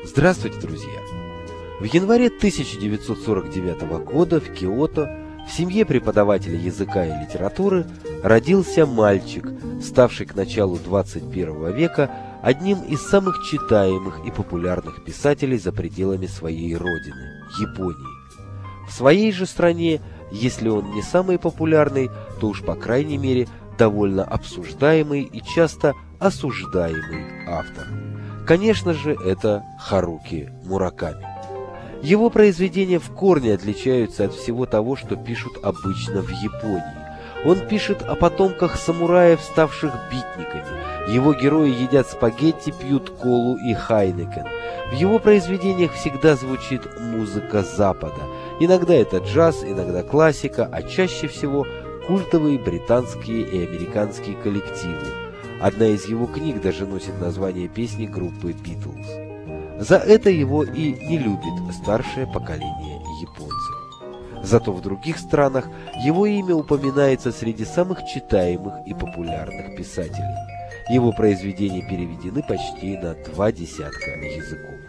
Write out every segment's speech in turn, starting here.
Здравствуйте, друзья! В январе 1949 года в Киото в семье преподавателя языка и литературы родился мальчик, ставший к началу 21 века одним из самых читаемых и популярных писателей за пределами своей родины – Японии. В своей же стране, если он не самый популярный, то уж по крайней мере довольно обсуждаемый и часто осуждаемый автор. Конечно же, это Харуки Мураками. Его произведения в корне отличаются от всего того, что пишут обычно в Японии. Он пишет о потомках самураев, ставших битниками. Его герои едят спагетти, пьют колу и хайнекен. В его произведениях всегда звучит музыка Запада. Иногда это джаз, иногда классика, а чаще всего культовые британские и американские коллективы. Одна из его книг даже носит название песни группы Beatles. За это его и не любит старшее поколение японцев. Зато в других странах его имя упоминается среди самых читаемых и популярных писателей. Его произведения переведены почти на 20 языков.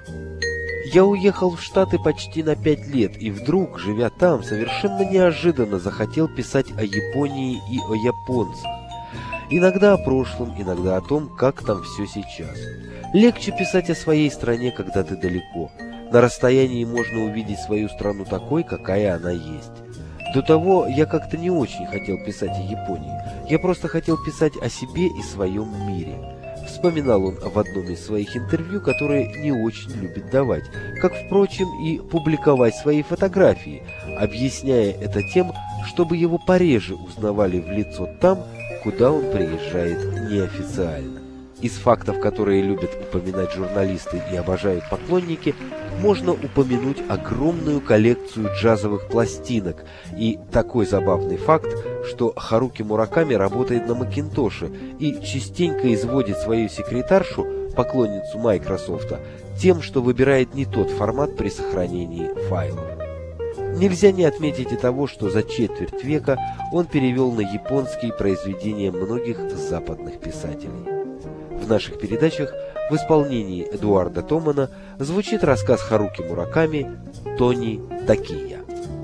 Я уехал в Штаты почти на 5 лет, и вдруг, живя там, совершенно неожиданно захотел писать о Японии и о японцах. Иногда о прошлом, иногда о том, как там все сейчас. Легче писать о своей стране, когда ты далеко. На расстоянии можно увидеть свою страну такой, какая она есть. До того я как-то не очень хотел писать о Японии. Я просто хотел писать о себе и своем мире. Вспоминал он в одном из своих интервью, которые не очень любит давать, как, впрочем, и публиковать свои фотографии, объясняя это тем, чтобы его пореже узнавали в лицо там, куда он приезжает неофициально. Из фактов, которые любят упоминать журналисты и обожают поклонники, можно упомянуть огромную коллекцию джазовых пластинок и такой забавный факт, что Харуки Мураками работает на Макинтоше и частенько изводит свою секретаршу, поклонницу Microsoft, тем, что выбирает не тот формат при сохранении файлов. Нельзя не отметить и того, что за четверть века он перевел на японский произведения многих западных писателей. В наших передачах в исполнении Эдуарда Томана звучит рассказ Харуки Мураками «Тони Такия».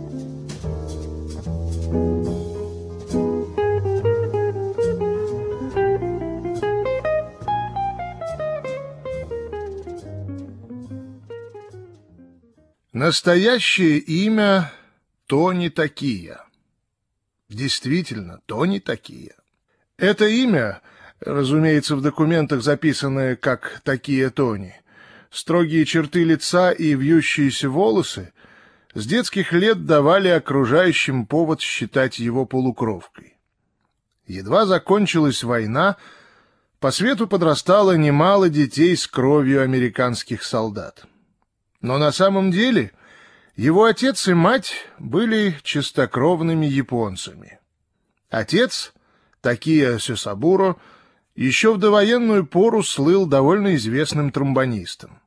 Настоящее имя Тони Такия. Действительно, Тони Такия. Это имя, разумеется, в документах записанное как Такия Тони, строгие черты лица и вьющиеся волосы с детских лет давали окружающим повод считать его полукровкой. Едва закончилась война, по свету подрастало немало детей с кровью американских солдат. Но на самом деле его отец и мать были чистокровными японцами. Отец, Такия Сёсабуро, еще в довоенную пору слыл довольно известным тромбонистом.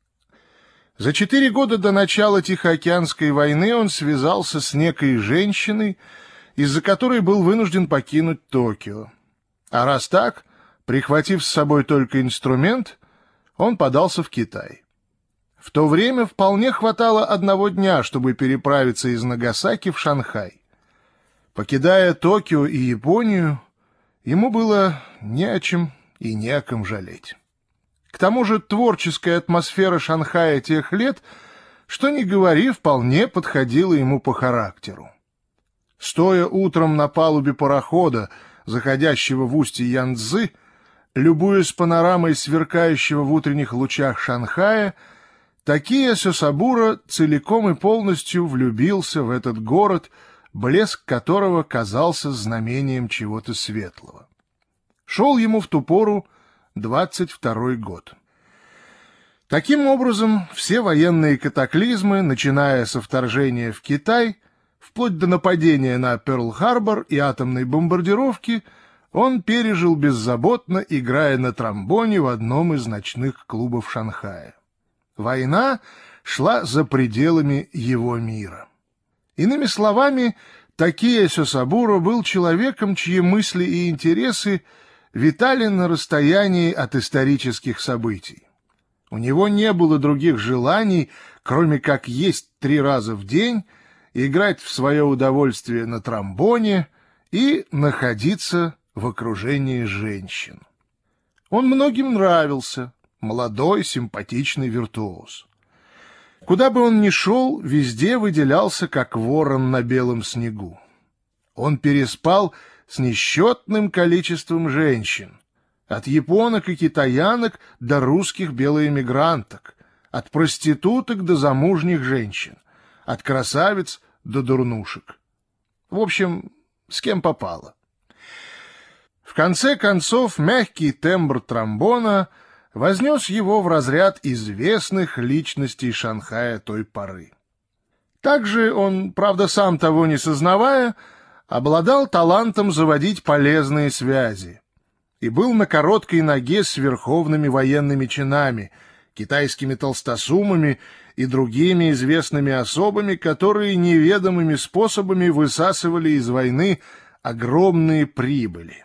За 4 года до начала Тихоокеанской войны он связался с некой женщиной, из-за которой был вынужден покинуть Токио. А раз так, прихватив с собой только инструмент, он подался в Китай. В то время вполне хватало одного дня, чтобы переправиться из Нагасаки в Шанхай. Покидая Токио и Японию, ему было не о чем и не о ком жалеть. К тому же творческая атмосфера Шанхая тех лет, что ни говори, вполне подходила ему по характеру. Стоя утром на палубе парохода, заходящего в устье Янцзы, любуясь панорамой сверкающего в утренних лучах Шанхая, Такия Сёсабуро целиком и полностью влюбился в этот город, блеск которого казался знамением чего-то светлого. Шел ему в ту пору 22-й год. Таким образом, все военные катаклизмы, начиная со вторжения в Китай, вплоть до нападения на Пёрл-Харбор и атомной бомбардировки, он пережил беззаботно, играя на тромбоне в одном из ночных клубов Шанхая. Война шла за пределами его мира. Иными словами, Такия Сёсабуро был человеком, чьи мысли и интересы витали на расстоянии от исторических событий. У него не было других желаний, кроме как есть 3 раза в день, играть в свое удовольствие на тромбоне и находиться в окружении женщин. Он многим нравился, молодой, симпатичный виртуоз. Куда бы он ни шел, везде выделялся, как ворон на белом снегу. Он переспал с несчетным количеством женщин, от японок и китаянок до русских белоэмигранток, от проституток до замужних женщин, от красавиц до дурнушек. В общем, с кем попало. В конце концов, мягкий тембр тромбона вознес его в разряд известных личностей Шанхая той поры. Также он, правда, сам того не сознавая, обладал талантом заводить полезные связи и был на короткой ноге с верховными военными чинами, китайскими толстосумами и другими известными особами, которые неведомыми способами высасывали из войны огромные прибыли.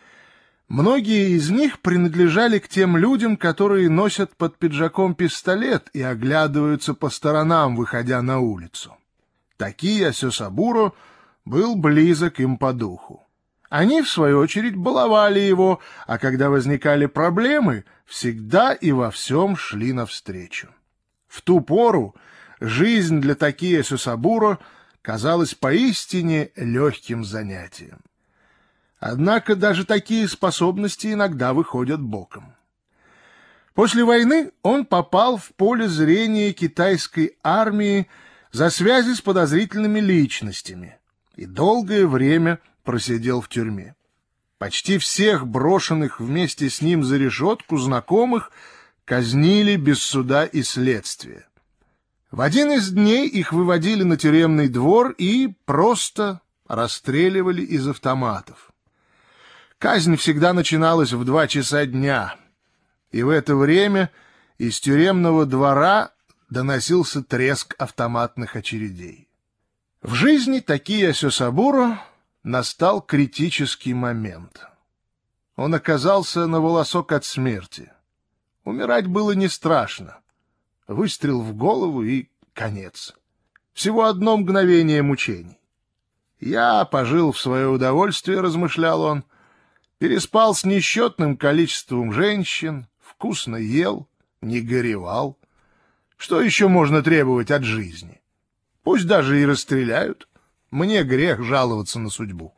Многие из них принадлежали к тем людям, которые носят под пиджаком пистолет и оглядываются по сторонам, выходя на улицу. Такия Сёсабуро был близок им по духу. Они, в свою очередь, баловали его, а когда возникали проблемы, всегда и во всем шли навстречу. В ту пору жизнь для Такия Сёсабуро казалась поистине легким занятием. Однако даже такие способности иногда выходят боком. После войны он попал в поле зрения китайской армии за связи с подозрительными личностями и долгое время просидел в тюрьме. Почти всех брошенных вместе с ним за решетку знакомых казнили без суда и следствия. В один из дней их выводили на тюремный двор и просто расстреливали из автоматов. Казнь всегда начиналась в 2 часа дня, и в это время из тюремного двора доносился треск автоматных очередей. В жизни Такия Сёсабуро настал критический момент. Он оказался на волосок от смерти. Умирать было не страшно. Выстрел в голову и конец. Всего одно мгновение мучений. «Я пожил в свое удовольствие», — размышлял он, переспал с несчетным количеством женщин, вкусно ел, не горевал. Что еще можно требовать от жизни? Пусть даже и расстреляют. Мне грех жаловаться на судьбу.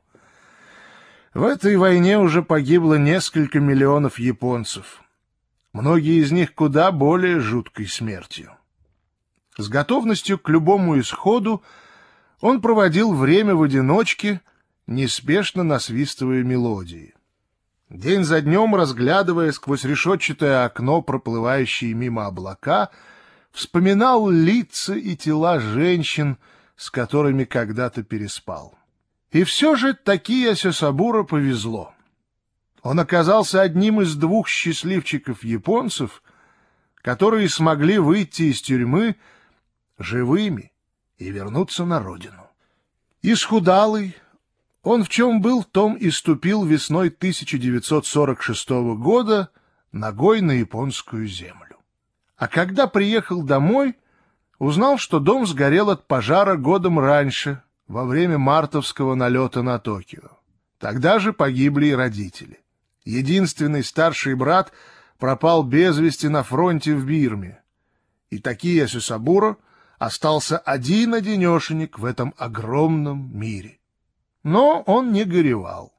В этой войне уже погибло несколько миллионов японцев. Многие из них куда более жуткой смертью. С готовностью к любому исходу он проводил время в одиночке, неспешно насвистывая мелодии. День за днем, разглядывая сквозь решетчатое окно проплывающие мимо облака, вспоминал лица и тела женщин, с которыми когда-то переспал. И все же Такия Сёсабуро повезло. Он оказался одним из 2 счастливчиков-японцев, которые смогли выйти из тюрьмы живыми и вернуться на родину. Исхудалый, он в чем был, в том и ступил весной 1946 года ногой на японскую землю. А когда приехал домой, узнал, что дом сгорел от пожара годом раньше, во время мартовского налета на Токио. Тогда же погибли и родители. Единственный старший брат пропал без вести на фронте в Бирме. И Такия Сёсабуро остался один-одинешенек в этом огромном мире. Но он не горевал.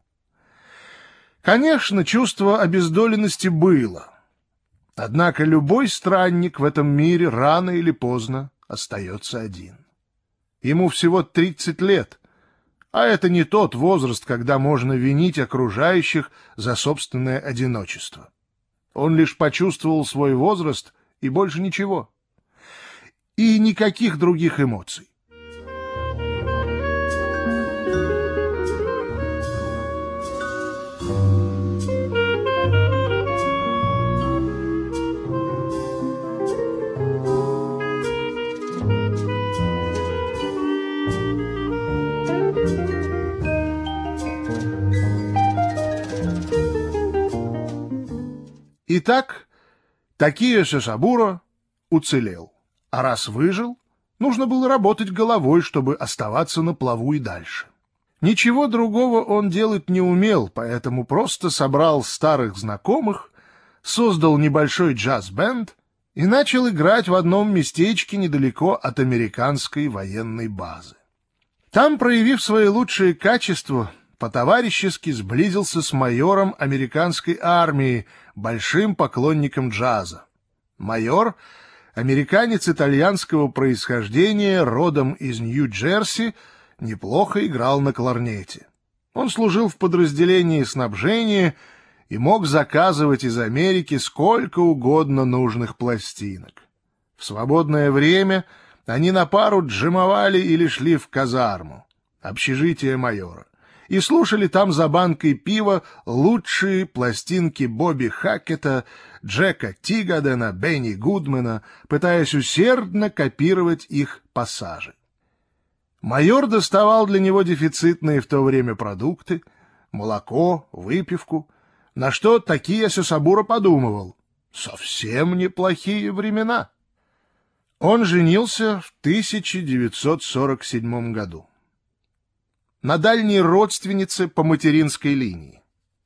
Конечно, чувство обездоленности было. Однако любой странник в этом мире рано или поздно остается один. Ему всего 30 лет, а это не тот возраст, когда можно винить окружающих за собственное одиночество. Он лишь почувствовал свой возраст и больше ничего. И никаких других эмоций. Итак, Такия Сёсабуро уцелел. А раз выжил, нужно было работать головой, чтобы оставаться на плаву и дальше. Ничего другого он делать не умел, поэтому просто собрал старых знакомых, создал небольшой джаз-бенд и начал играть в одном местечке недалеко от американской военной базы. Там, проявив свои лучшие качества, по-товарищески сблизился с майором американской армии, большим поклонником джаза. Майор — американец итальянского происхождения, родом из Нью-Джерси, неплохо играл на кларнете. Он служил в подразделении снабжения и мог заказывать из Америки сколько угодно нужных пластинок. В свободное время они на пару джемовали или шли в казарму, общежитие майора, и слушали там за банкой пива лучшие пластинки Бобби Хаккета, Джека Тигадена, Бенни Гудмана, пытаясь усердно копировать их пассажи. Майор доставал для него дефицитные в то время продукты, молоко, выпивку, на что Такия Сёсабуро подумывал: совсем неплохие времена. Он женился в 1947 году на дальней родственнице по материнской линии.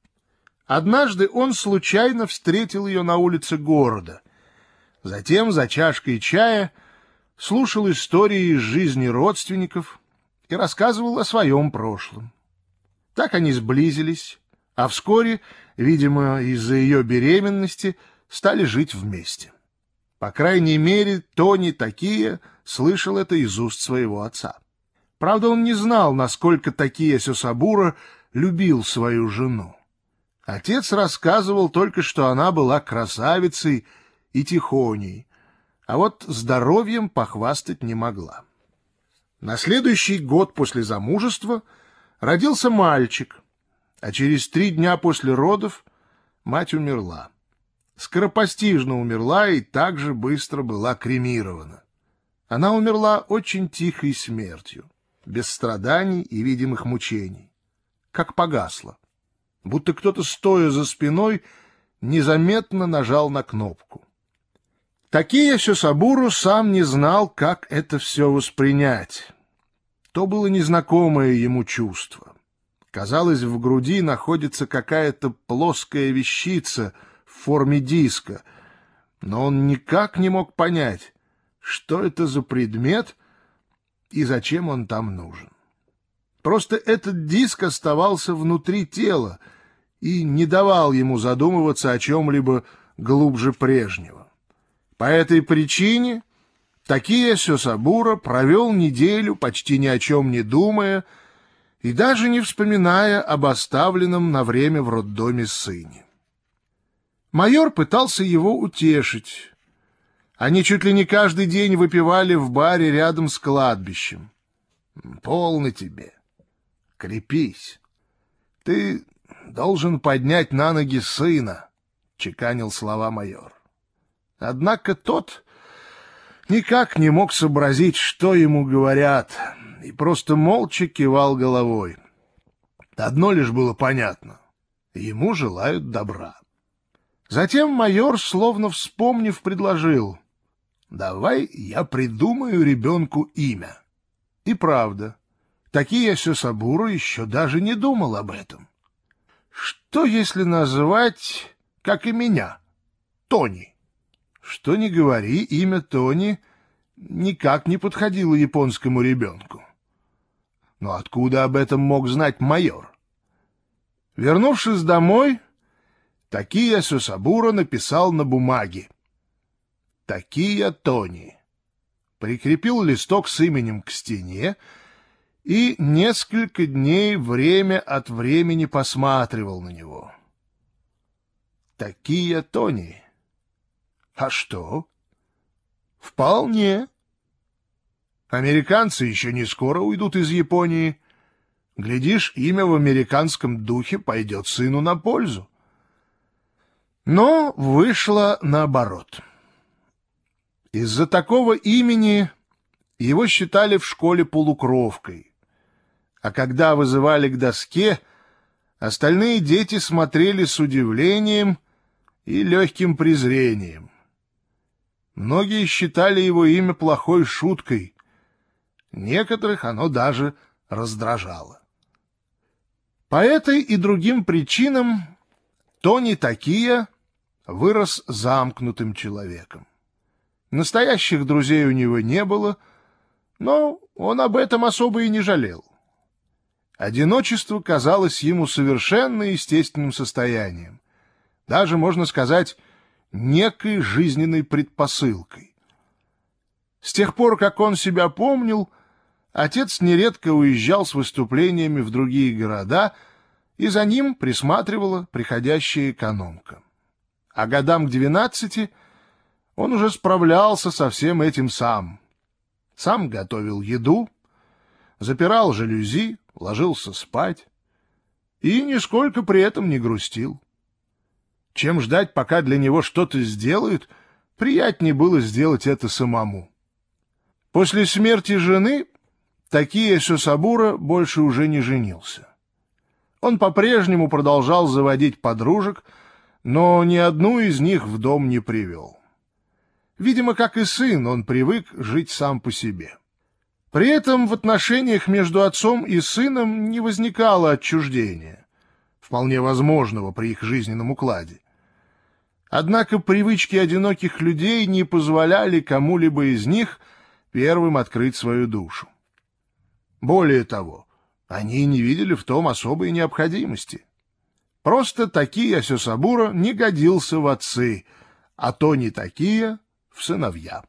Однажды он случайно встретил ее на улице города. Затем за чашкой чая слушал истории из жизни родственников и рассказывал о своем прошлом. Так они сблизились, а вскоре, видимо, из-за ее беременности, стали жить вместе. По крайней мере, Тони Такия слышал это из уст своего отца. Правда, он не знал, насколько Такия Сёсабуро любил свою жену. Отец рассказывал только, что она была красавицей и тихоней, а вот здоровьем похвастать не могла. На следующий год после замужества родился мальчик, а через 3 дня после родов мать умерла. Скоропостижно умерла и так же быстро была кремирована. Она умерла очень тихой смертью, без страданий и видимых мучений, как погасла, будто кто-то, стоя за спиной, незаметно нажал на кнопку. Такия Сёсабуро сам не знал, как это все воспринять. То было незнакомое ему чувство. Казалось, в груди находится какая-то плоская вещица в форме диска, но он никак не мог понять, что это за предмет и зачем он там нужен. Просто этот диск оставался внутри тела и не давал ему задумываться о чем-либо глубже прежнего. По этой причине Такия Сёсабуро провел неделю, почти ни о чем не думая и даже не вспоминая об оставленном на время в роддоме сыне. Майор пытался его утешить. Они чуть ли не каждый день выпивали в баре рядом с кладбищем. «Полно тебе. Крепись. Ты должен поднять на ноги сына», — чеканил слова майор. Однако тот никак не мог сообразить, что ему говорят, и просто молча кивал головой. Одно лишь было понятно — ему желают добра. Затем майор, словно вспомнив, предложил: «Давай я придумаю ребенку имя». И правда, Такия Сёсабуро еще даже не думал об этом. Что, если назвать, как и меня, Тони? Что ни говори, имя Тони никак не подходило японскому ребенку. Но откуда об этом мог знать майор? Вернувшись домой, Такия Сёсабуро написал на бумаге: «Такия Тони», прикрепил листок с именем к стене и несколько дней время от времени посматривал на него. Такия Тони. А что? Вполне. Американцы еще не скоро уйдут из Японии. Глядишь, имя в американском духе пойдет сыну на пользу. Но вышло наоборот. Из-за такого имени его считали в школе полукровкой, а когда вызывали к доске, остальные дети смотрели с удивлением и легким презрением. Многие считали его имя плохой шуткой. Некоторых оно даже раздражало. По этой и другим причинам Тони Такия вырос замкнутым человеком. Настоящих друзей у него не было, но он об этом особо и не жалел. Одиночество казалось ему совершенно естественным состоянием, даже, можно сказать, некой жизненной предпосылкой. С тех пор, как он себя помнил, отец нередко уезжал с выступлениями в другие города, и за ним присматривала приходящая экономка. А годам к 12 он уже справлялся со всем этим сам. Сам готовил еду, запирал жалюзи, ложился спать и нисколько при этом не грустил. Чем ждать, пока для него что-то сделают, приятнее было сделать это самому. После смерти жены Такия Сёсабура больше уже не женился. Он по-прежнему продолжал заводить подружек, но ни одну из них в дом не привел. Видимо, как и сын, он привык жить сам по себе. При этом в отношениях между отцом и сыном не возникало отчуждения, вполне возможного при их жизненном укладе. Однако привычки одиноких людей не позволяли кому-либо из них первым открыть свою душу. Более того, они не видели в том особой необходимости. Просто Такия Сёсабура не годился в отцы, а Тони Такия — в сыновья.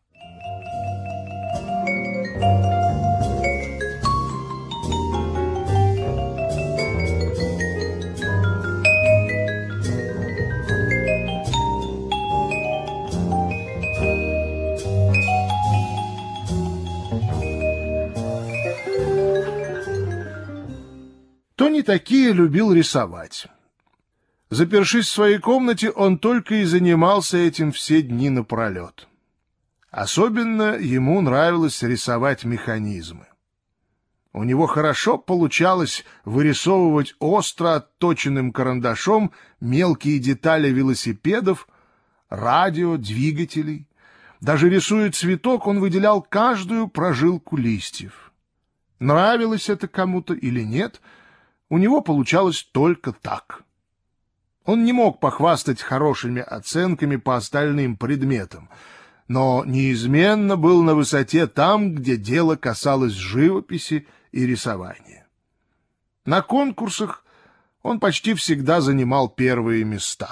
Тони Такия любил рисовать. Запершись в своей комнате, он только и занимался этим все дни напролет. Особенно ему нравилось рисовать механизмы. У него хорошо получалось вырисовывать остро отточенным карандашом мелкие детали велосипедов, радио, двигателей. Даже рисуя цветок, он выделял каждую прожилку листьев. Нравилось это кому-то или нет, у него получалось только так. Он не мог похвастать хорошими оценками по остальным предметам, но неизменно был на высоте там, где дело касалось живописи и рисования. На конкурсах он почти всегда занимал первые места.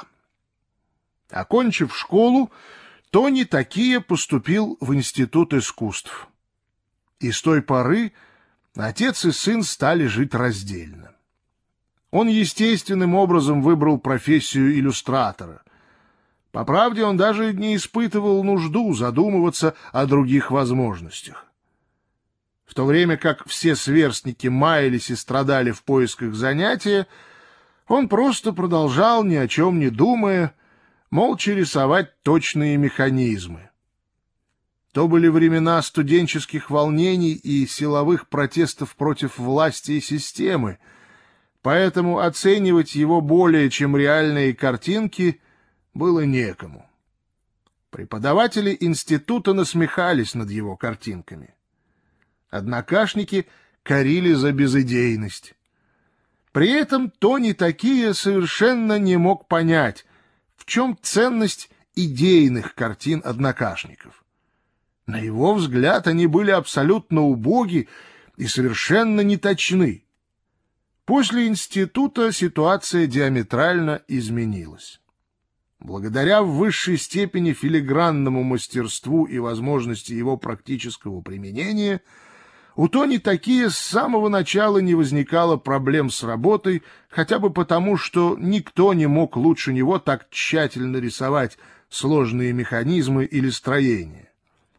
Окончив школу, Тони Такия поступил в Институт искусств. И с той поры отец и сын стали жить раздельно. Он естественным образом выбрал профессию иллюстратора. По правде, он даже не испытывал нужду задумываться о других возможностях. В то время как все сверстники маялись и страдали в поисках занятия, он просто продолжал, ни о чем не думая, молча рисовать точные механизмы. То были времена студенческих волнений и силовых протестов против власти и системы, поэтому оценивать его более чем реальные картинки было некому. Преподаватели института насмехались над его картинками. Однокашники корили за безыдейность. При этом Тони Такия совершенно не мог понять, в чем ценность идейных картин однокашников. На его взгляд, они были абсолютно убоги и совершенно неточны. После института ситуация диаметрально изменилась. Благодаря в высшей степени филигранному мастерству и возможности его практического применения, у Тони Такия с самого начала не возникало проблем с работой, хотя бы потому, что никто не мог лучше него так тщательно рисовать сложные механизмы или строения.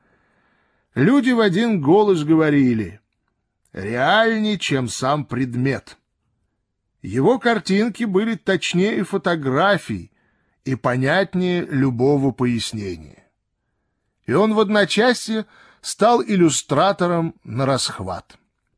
Люди в один голос говорили: «Реальнее, чем сам предмет». Его картинки были точнее фотографий и понятнее любого пояснения. И он в одночасье стал иллюстратором нарасхват.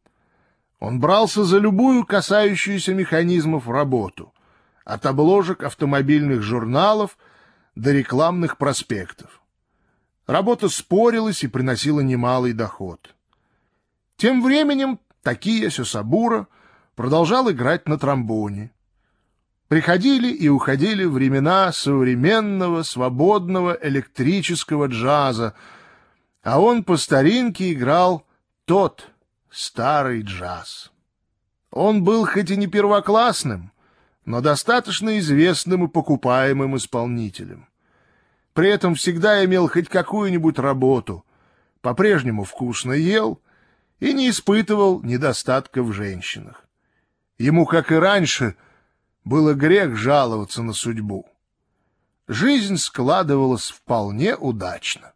Он брался за любую касающуюся механизмов работу, от обложек автомобильных журналов до рекламных проспектов. Работа спорилась и приносила немалый доход. Тем временем Такия Сёсабура продолжал играть на тромбоне. Приходили и уходили времена современного, свободного электрического джаза, а он по старинке играл тот старый джаз. Он был хоть и не первоклассным, но достаточно известным и покупаемым исполнителем. При этом всегда имел хоть какую-нибудь работу, по-прежнему вкусно ел и не испытывал недостатка в женщинах. Ему, как и раньше, было грех жаловаться на судьбу. Жизнь складывалась вполне удачно.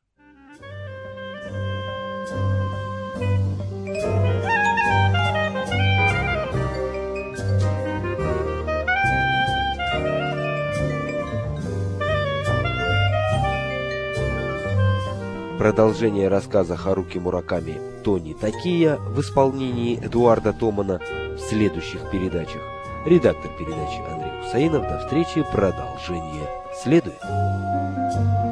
Продолжение рассказа Харуки Мураками «Тони Такия» в исполнении Эдуарда Томана в следующих передачах. Редактор передачи Андрей Хусаинов. До встречи. Продолжение следует.